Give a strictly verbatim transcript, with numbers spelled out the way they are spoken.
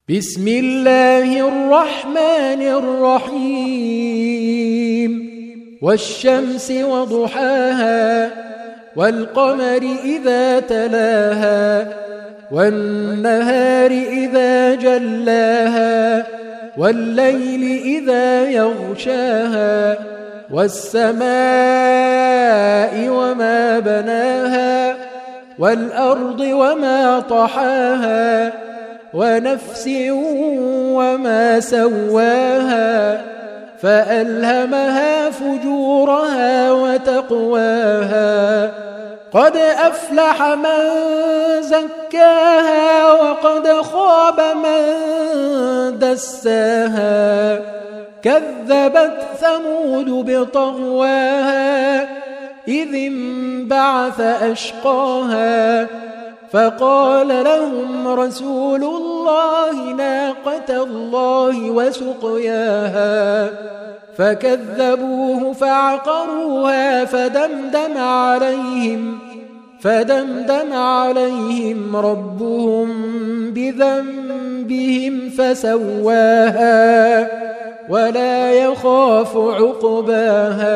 بسم الله الرحمن الرحيم والشمس وضحاها والقمر إذا تلاها والنهار إذا جلاها والليل إذا يغشاها والسماء وما بناها والأرض وما طحاها ونفس وما سواها فألهمها فجورها وتقواها قد أفلح من زكاها وقد خاب من دساها كذبت ثمود بطغواها إذ انبعث أشقاها فقال لهم رسول الله ناقة الله وسقياها فكذبوه فعقروها فدمدم عليهم فدمدم عليهم ربهم بذنبهم فسواها ولا يخاف عقباها.